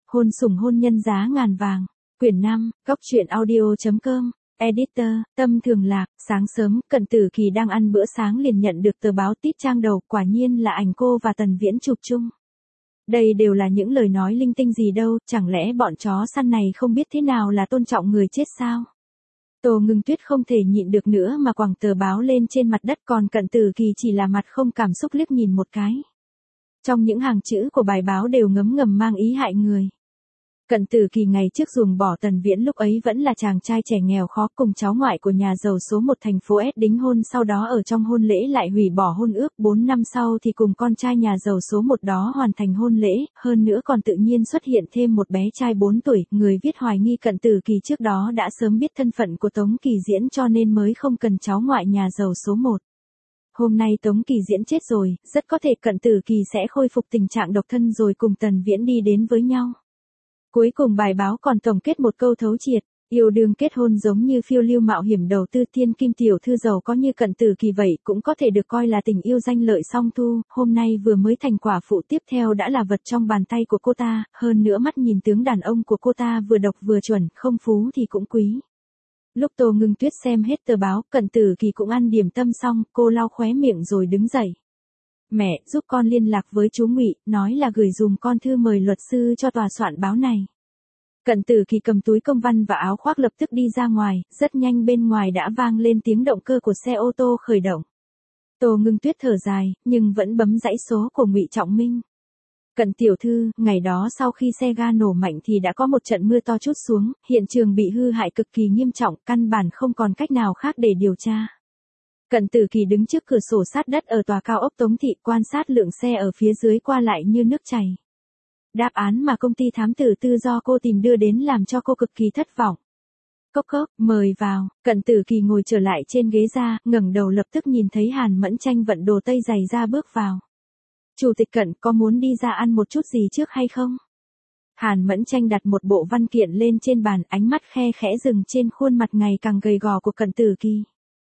Hôn sủng hôn nhân giá ngàn vàng. Quyển 5, Góc truyện audio.com. Editor, Tâm Thường Lạc. Sáng sớm, Cận Tử Kỳ đang ăn bữa sáng liền nhận được tờ báo tít trang đầu, quả nhiên là ảnh cô và Tần Viễn chụp chung. Đây đều là những lời nói linh tinh gì đâu, chẳng lẽ bọn chó săn này không biết thế nào là tôn trọng người chết sao? Tô Ngưng Tuyết không thể nhịn được nữa mà quẳng tờ báo lên trên mặt đất, còn Cận Tử Kỳ chỉ là mặt không cảm xúc liếc nhìn một cái. Trong những hàng chữ của bài báo đều ngấm ngầm mang ý hại người. Cận Tử Kỳ ngày trước ruồng bỏ Tần Viễn lúc ấy vẫn là chàng trai trẻ nghèo khó cùng cháu ngoại của nhà giàu số 1 thành phố S đính hôn, sau đó ở trong hôn lễ lại hủy bỏ hôn ước, 4 năm sau thì cùng con trai nhà giàu số 1 đó hoàn thành hôn lễ, hơn nữa còn tự nhiên xuất hiện thêm một bé trai 4 tuổi, người viết hoài nghi Cận Tử Kỳ trước đó đã sớm biết thân phận của Tống Kỳ Diễn cho nên mới không cần cháu ngoại nhà giàu số 1. Hôm nay Tống Kỳ Diễn chết rồi, rất có thể Cận Tử Kỳ sẽ khôi phục tình trạng độc thân rồi cùng Tần Viễn đi đến với nhau. Cuối cùng bài báo còn tổng kết một câu thấu triệt, yêu đương kết hôn giống như phiêu lưu mạo hiểm đầu tư, thiên kim tiểu thư giàu có như Cận Tử Kỳ vậy cũng có thể được coi là tình yêu danh lợi song thu, hôm nay vừa mới thành quả phụ tiếp theo đã là vật trong bàn tay của cô ta, hơn nữa mắt nhìn tướng đàn ông của cô ta vừa độc vừa chuẩn, không phú thì cũng quý. Lúc Tô Ngưng Tuyết xem hết tờ báo, Cận Tử Kỳ cũng ăn điểm tâm xong, cô lau khóe miệng rồi đứng dậy. Mẹ, giúp con liên lạc với chú Ngụy, nói là gửi dùm con thư mời luật sư cho tòa soạn báo này. Cận Tử Kỳ cầm túi công văn và áo khoác lập tức đi ra ngoài, rất nhanh bên ngoài đã vang lên tiếng động cơ của xe ô tô khởi động. Tô Ngưng Tuyết thở dài, nhưng vẫn bấm dãy số của Ngụy Trọng Minh. Cận tiểu thư, ngày đó sau khi xe ga nổ mạnh thì đã có một trận mưa to trút xuống, hiện trường bị hư hại cực kỳ nghiêm trọng, căn bản không còn cách nào khác để điều tra. Cận Tử Kỳ đứng trước cửa sổ sát đất ở tòa cao ốc Tống Thị, quan sát lượng xe ở phía dưới qua lại như nước chảy. Đáp án mà công ty thám tử tư do cô tìm đưa đến làm cho cô cực kỳ thất vọng. Cốc cốc, mời vào. Cận Tử Kỳ ngồi trở lại trên ghế ra, ngẩng đầu lập tức nhìn thấy Hàn Mẫn Tranh vận đồ tây giày ra bước vào. Chủ tịch Cận, có muốn đi ra ăn một chút gì trước hay không? Hàn Mẫn Tranh đặt một bộ văn kiện lên trên bàn, ánh mắt khe khẽ dừng trên khuôn mặt ngày càng gầy gò của Cận Tử Kỳ.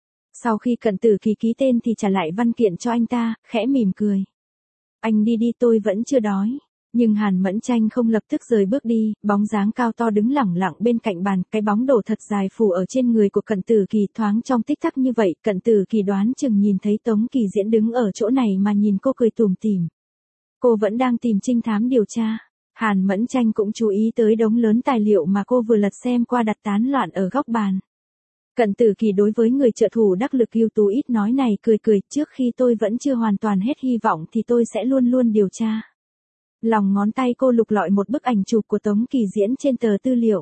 Sau khi Cận Tử Kỳ ký tên thì trả lại văn kiện cho anh ta, khẽ mỉm cười. Anh đi đi, tôi vẫn chưa đói. Nhưng Hàn Mẫn Tranh không lập tức rời bước đi, bóng dáng cao to đứng lẳng lặng bên cạnh bàn, cái bóng đổ thật dài phủ ở trên người của Cận Tử Kỳ, thoáng trong tích tắc như vậy, Cận Tử Kỳ đoán chừng nhìn thấy Tống Kỳ Diễn đứng ở chỗ này mà nhìn cô cười tủm tỉm. Cô vẫn đang tìm trinh thám điều tra. Hàn Mẫn Tranh cũng chú ý tới đống lớn tài liệu mà cô vừa lật xem qua đặt tán loạn ở góc bàn. Cận Tử Kỳ đối với người trợ thủ đắc lực ưu tú ít nói này cười cười, trước khi tôi vẫn chưa hoàn toàn hết hy vọng thì tôi sẽ luôn luôn điều tra. Lòng ngón tay cô lục lọi một bức ảnh chụp của Tống Kỳ Diễn trên tờ tư liệu.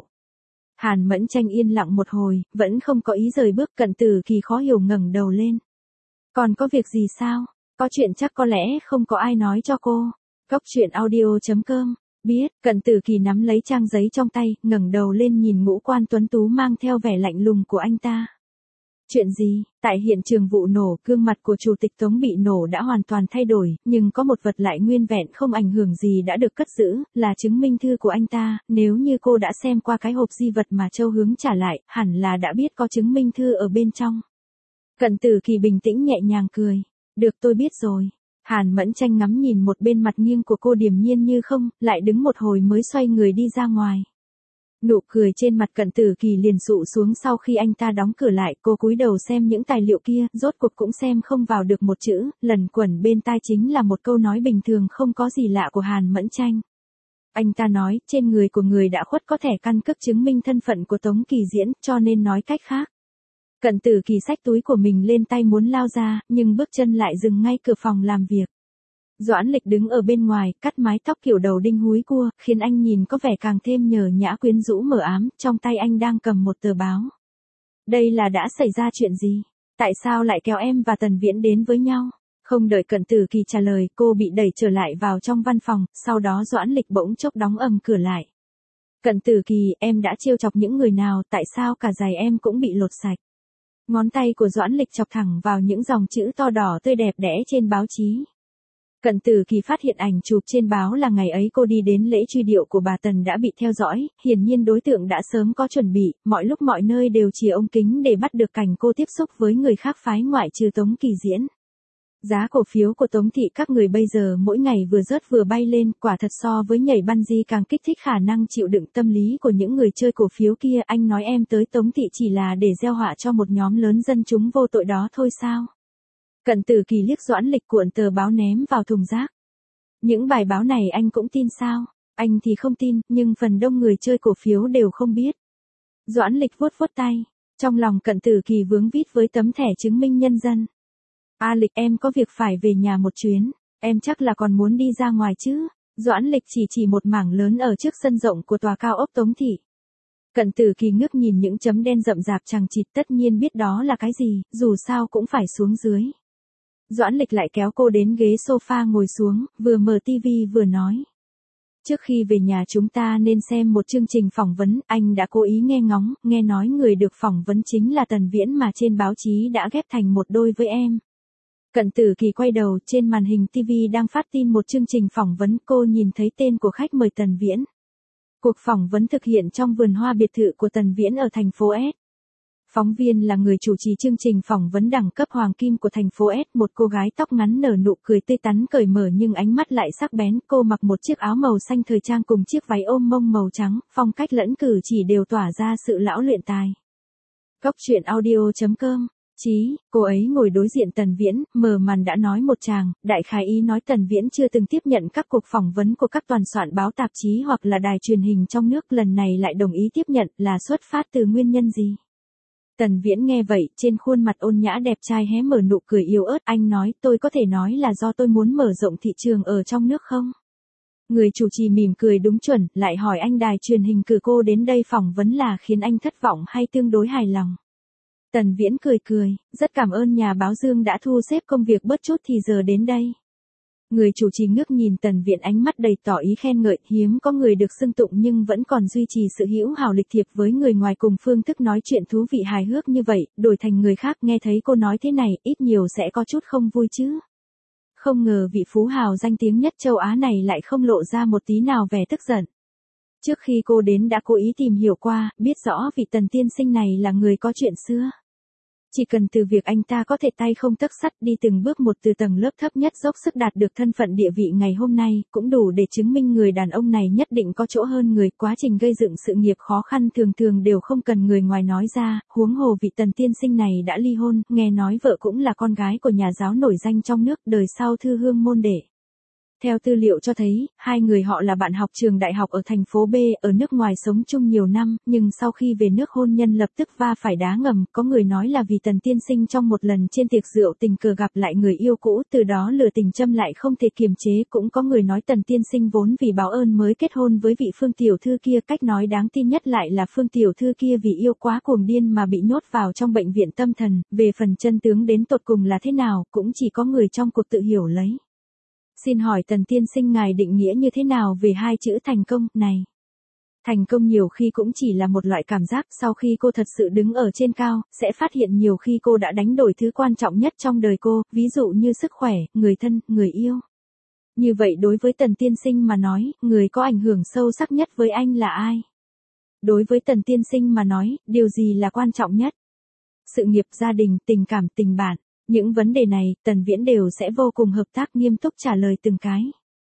Hàn Mẫn Tranh yên lặng một hồi, vẫn không có ý rời bước. Cận Tử Kỳ khó hiểu ngẩng đầu lên. Còn có việc gì sao? Có chuyện chắc có lẽ không có ai nói cho cô. Góc truyện audio.com. Biết. Cận Tử Kỳ nắm lấy trang giấy trong tay, ngẩng đầu lên nhìn ngũ quan tuấn tú mang theo vẻ lạnh lùng của anh ta. Chuyện gì? Tại hiện trường vụ nổ, gương mặt của chủ tịch Tống bị nổ đã hoàn toàn thay đổi, nhưng có một vật lại nguyên vẹn không ảnh hưởng gì đã được cất giữ, là chứng minh thư của anh ta. Nếu như cô đã xem qua cái hộp di vật mà Châu Hướng trả lại, hẳn là đã biết có chứng minh thư ở bên trong. Cận Tử Kỳ bình tĩnh nhẹ nhàng cười. Được, tôi biết rồi. Hàn Mẫn Tranh ngắm nhìn một bên mặt nghiêng của cô điềm nhiên như không, lại đứng một hồi mới xoay người đi ra ngoài. Nụ cười trên mặt Cận Tử Kỳ liền dụ xuống sau khi anh ta đóng cửa lại, cô cúi đầu xem những tài liệu kia, rốt cuộc cũng xem không vào được một chữ, lẩn quẩn bên tai chính là một câu nói bình thường không có gì lạ của Hàn Mẫn Tranh. Anh ta nói, trên người của người đã khuất có thẻ căn cước chứng minh thân phận của Tống Kỳ Diễn, cho nên nói cách khác. Cận Tử Kỳ xách túi của mình lên tay muốn lao ra, nhưng bước chân lại dừng ngay cửa phòng làm việc. Doãn Lịch đứng ở bên ngoài, cắt mái tóc kiểu đầu đinh húi cua, khiến anh nhìn có vẻ càng thêm nhờ nhã quyến rũ mờ ám, trong tay anh đang cầm một tờ báo. Đây là đã xảy ra chuyện gì? Tại sao lại kéo em và Tần Viễn đến với nhau? Không đợi Cận Tử Kỳ trả lời, cô bị đẩy trở lại vào trong văn phòng, sau đó Doãn Lịch bỗng chốc đóng ầm cửa lại. Cận Tử Kỳ, em đã trêu chọc những người nào, tại sao cả giày em cũng bị lột sạch? Ngón tay của Doãn Lịch chọc thẳng vào những dòng chữ to đỏ tươi đẹp đẽ trên báo chí. Cận Tử Kỳ phát hiện ảnh chụp trên báo là ngày ấy cô đi đến lễ truy điệu của bà Tần đã bị theo dõi, hiển nhiên đối tượng đã sớm có chuẩn bị, mọi lúc mọi nơi đều chìa ống kính để bắt được cảnh cô tiếp xúc với người khác phái ngoại trừ Tống Kỳ Diễn. Giá cổ phiếu của Tống Thị các người bây giờ mỗi ngày vừa rớt vừa bay lên, quả thật so với nhảy bungee càng kích thích khả năng chịu đựng tâm lý của những người chơi cổ phiếu kia. Anh nói em tới Tống Thị chỉ là để gieo họa cho một nhóm lớn dân chúng vô tội đó thôi sao? Cận Tử Kỳ liếc Doãn Lịch cuộn tờ báo ném vào thùng rác. Những bài báo này anh cũng tin sao? Anh thì không tin, nhưng phần đông người chơi cổ phiếu đều không biết. Doãn Lịch vuốt vuốt tay. Trong lòng Cận Tử Kỳ vướng vít với tấm thẻ chứng minh nhân dân. A Lịch, em có việc phải về nhà một chuyến, em chắc là còn muốn đi ra ngoài chứ? Doãn Lịch chỉ một mảng lớn ở trước sân rộng của tòa cao ốc Tống Thị. Cận Tử Kỳ ngước nhìn những chấm đen rậm rạp chằng chịt, tất nhiên biết đó là cái gì, dù sao cũng phải xuống dưới. Doãn Lịch lại kéo cô đến ghế sofa ngồi xuống, vừa mở tivi vừa nói. Trước khi về nhà chúng ta nên xem một chương trình phỏng vấn, anh đã cố ý nghe ngóng, nghe nói người được phỏng vấn chính là Tần Viễn mà trên báo chí đã ghép thành một đôi với em. Cận Tử Kỳ quay đầu, trên màn hình TV đang phát tin một chương trình phỏng vấn, cô nhìn thấy tên của khách mời Tần Viễn. Cuộc phỏng vấn thực hiện trong vườn hoa biệt thự của Tần Viễn ở thành phố S. Phóng viên là người chủ trì chương trình phỏng vấn đẳng cấp hoàng kim của thành phố S, một cô gái tóc ngắn nở nụ cười tươi tắn cởi mở nhưng ánh mắt lại sắc bén. Cô mặc một chiếc áo màu xanh thời trang cùng chiếc váy ôm mông màu trắng, phong cách lẫn cử chỉ đều tỏa ra sự lão luyện tài. Cóc truyện audio.com. Chí, cô ấy ngồi đối diện Tần Viễn, mở màn đã nói một tràng, đại khái ý nói Tần Viễn chưa từng tiếp nhận các cuộc phỏng vấn của các toàn soạn báo tạp chí hoặc là đài truyền hình trong nước, lần này lại đồng ý tiếp nhận, là xuất phát từ nguyên nhân gì? Tần Viễn nghe vậy, trên khuôn mặt ôn nhã đẹp trai hé mở nụ cười yếu ớt, anh nói, tôi có thể nói là do tôi muốn mở rộng thị trường ở trong nước không? Người chủ trì mỉm cười đúng chuẩn, lại hỏi anh đài truyền hình cử cô đến đây phỏng vấn là khiến anh thất vọng hay tương đối hài lòng? Tần Viễn cười, rất cảm ơn nhà báo Dương đã thu xếp công việc bớt chút thì giờ đến đây. Người chủ trì ngước nhìn Tần Viễn ánh mắt đầy tỏ ý khen ngợi, hiếm có người được xưng tụng nhưng vẫn còn duy trì sự hữu hảo lịch thiệp với người ngoài cùng phương thức nói chuyện thú vị hài hước như vậy, đổi thành người khác nghe thấy cô nói thế này, ít nhiều sẽ có chút không vui chứ. Không ngờ vị phú hào danh tiếng nhất châu Á này lại không lộ ra một tí nào vẻ tức giận. Trước khi cô đến đã cố ý tìm hiểu qua, biết rõ vị Tần tiên sinh này là người có chuyện xưa. Chỉ cần từ việc anh ta có thể tay không tấc sắt đi từng bước một từ tầng lớp thấp nhất dốc sức đạt được thân phận địa vị ngày hôm nay, cũng đủ để chứng minh người đàn ông này nhất định có chỗ hơn người. Quá trình gây dựng sự nghiệp khó khăn thường thường đều không cần người ngoài nói ra, huống hồ vị Tần tiên sinh này đã ly hôn, nghe nói vợ cũng là con gái của nhà giáo nổi danh trong nước, đời sau thư hương môn đệ. Theo tư liệu cho thấy, hai người họ là bạn học trường đại học ở thành phố B, ở nước ngoài sống chung nhiều năm, nhưng sau khi về nước hôn nhân lập tức va phải đá ngầm, có người nói là vì Tần tiên sinh trong một lần trên tiệc rượu tình cờ gặp lại người yêu cũ, từ đó lửa tình châm lại không thể kiềm chế, cũng có người nói Tần tiên sinh vốn vì báo ơn mới kết hôn với vị Phương tiểu thư kia, cách nói đáng tin nhất lại là Phương tiểu thư kia vì yêu quá cuồng điên mà bị nhốt vào trong bệnh viện tâm thần, về phần chân tướng đến tột cùng là thế nào, cũng chỉ có người trong cuộc tự hiểu lấy. Xin hỏi Tần tiên sinh ngài định nghĩa như thế nào về hai chữ thành công này? Thành công nhiều khi cũng chỉ là một loại cảm giác, sau khi cô thật sự đứng ở trên cao, sẽ phát hiện nhiều khi cô đã đánh đổi thứ quan trọng nhất trong đời cô, ví dụ như sức khỏe, người thân, người yêu. Như vậy đối với Tần tiên sinh mà nói, người có ảnh hưởng sâu sắc nhất với anh là ai? Đối với Tần tiên sinh mà nói, điều gì là quan trọng nhất? Sự nghiệp, gia đình, tình cảm, tình bạn. Những vấn đề này, Tần Viễn đều sẽ vô cùng hợp tác nghiêm túc trả lời từng cái.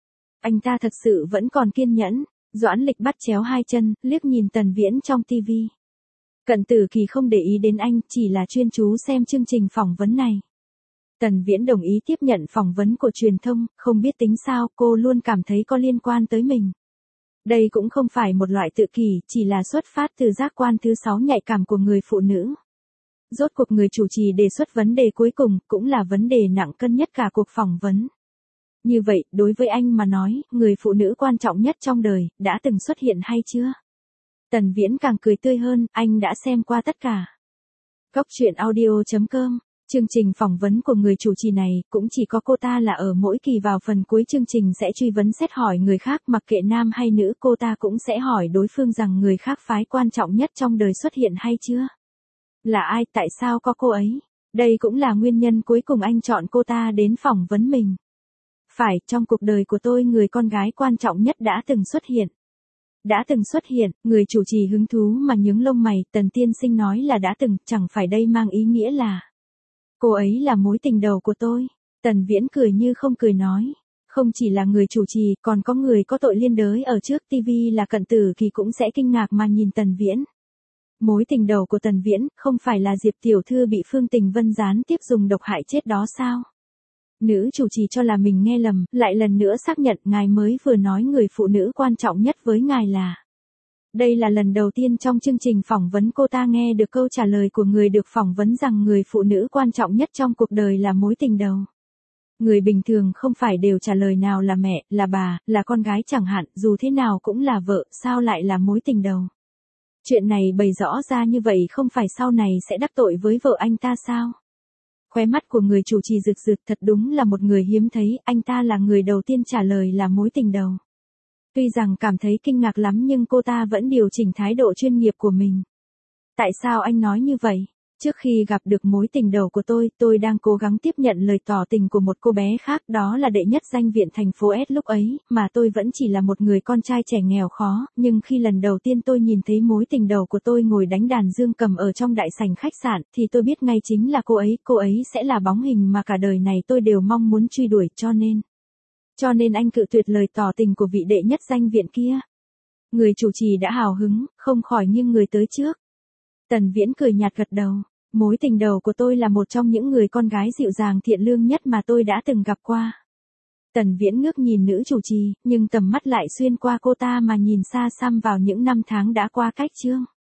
Anh ta thật sự vẫn còn kiên nhẫn. Doãn Lịch bắt chéo hai chân, liếc nhìn Tần Viễn trong tivi. Cận Tử Kỳ không để ý đến anh, chỉ là chuyên chú xem chương trình phỏng vấn này. Tần Viễn đồng ý tiếp nhận phỏng vấn của truyền thông, không biết tính sao, cô luôn cảm thấy có liên quan tới mình. Đây cũng không phải một loại tự kỷ, chỉ là xuất phát từ giác quan thứ 6 nhạy cảm của người phụ nữ. Rốt cuộc người chủ trì đề xuất vấn đề cuối cùng, cũng là vấn đề nặng cân nhất cả cuộc phỏng vấn. Như vậy, đối với anh mà nói, người phụ nữ quan trọng nhất trong đời, đã từng xuất hiện hay chưa? Tần Viễn càng cười tươi hơn, anh đã xem qua tất cả. Cóc truyện audio.com. Chương trình phỏng vấn của người chủ trì này, cũng chỉ có cô ta là ở mỗi kỳ vào phần cuối chương trình sẽ truy vấn xét hỏi người khác, mặc kệ nam hay nữ, cô ta cũng sẽ hỏi đối phương rằng người khác phái quan trọng nhất trong đời xuất hiện hay chưa? Là ai, tại sao có cô ấy? Đây cũng là nguyên nhân cuối cùng anh chọn cô ta đến phỏng vấn mình. Phải, trong cuộc đời của tôi người con gái quan trọng nhất đã từng xuất hiện. Đã từng xuất hiện, người chủ trì hứng thú mà nhướng lông mày, Tần tiên sinh nói là đã từng, chẳng phải đây mang ý nghĩa là cô ấy là mối tình đầu của tôi. Tần Viễn cười như không cười nói. Không chỉ là người chủ trì, còn có người có tội liên đới ở trước TV là Cận Tử Kỳ cũng sẽ kinh ngạc mà nhìn Tần Viễn. Mối tình đầu của Tần Viễn, không phải là Diệp tiểu thư bị Phương Tình Vân gián tiếp dùng độc hại chết đó sao? Nữ chủ trì cho là mình nghe lầm, lại lần nữa xác nhận ngài mới vừa nói người phụ nữ quan trọng nhất với ngài là. Đây là lần đầu tiên trong chương trình phỏng vấn cô ta nghe được câu trả lời của người được phỏng vấn rằng người phụ nữ quan trọng nhất trong cuộc đời là mối tình đầu. Người bình thường không phải đều trả lời nào là mẹ, là bà, là con gái chẳng hạn, dù thế nào cũng là vợ, sao lại là mối tình đầu. Chuyện này bày rõ ra như vậy không phải sau này sẽ đắc tội với vợ anh ta sao? Khóe mắt của người chủ trì rực rực, thật đúng là một người hiếm thấy, anh ta là người đầu tiên trả lời là mối tình đầu. Tuy rằng cảm thấy kinh ngạc lắm nhưng cô ta vẫn điều chỉnh thái độ chuyên nghiệp của mình. Tại sao anh nói như vậy? Trước khi gặp được mối tình đầu của tôi đang cố gắng tiếp nhận lời tỏ tình của một cô bé khác, đó là đệ nhất danh viện thành phố S lúc ấy, mà tôi vẫn chỉ là một người con trai trẻ nghèo khó, nhưng khi lần đầu tiên tôi nhìn thấy mối tình đầu của tôi ngồi đánh đàn dương cầm ở trong đại sảnh khách sạn, thì tôi biết ngay chính là cô ấy sẽ là bóng hình mà cả đời này tôi đều mong muốn truy đuổi, cho nên anh cự tuyệt lời tỏ tình của vị đệ nhất danh viện kia. Người chủ trì đã hào hứng, không khỏi nghiêng người tới trước. Tần Viễn cười nhạt gật đầu. Mối tình đầu của tôi là một trong những người con gái dịu dàng thiện lương nhất mà tôi đã từng gặp qua. Tần Viễn ngước nhìn nữ chủ trì, nhưng tầm mắt lại xuyên qua cô ta mà nhìn xa xăm vào những năm tháng đã qua cách chương.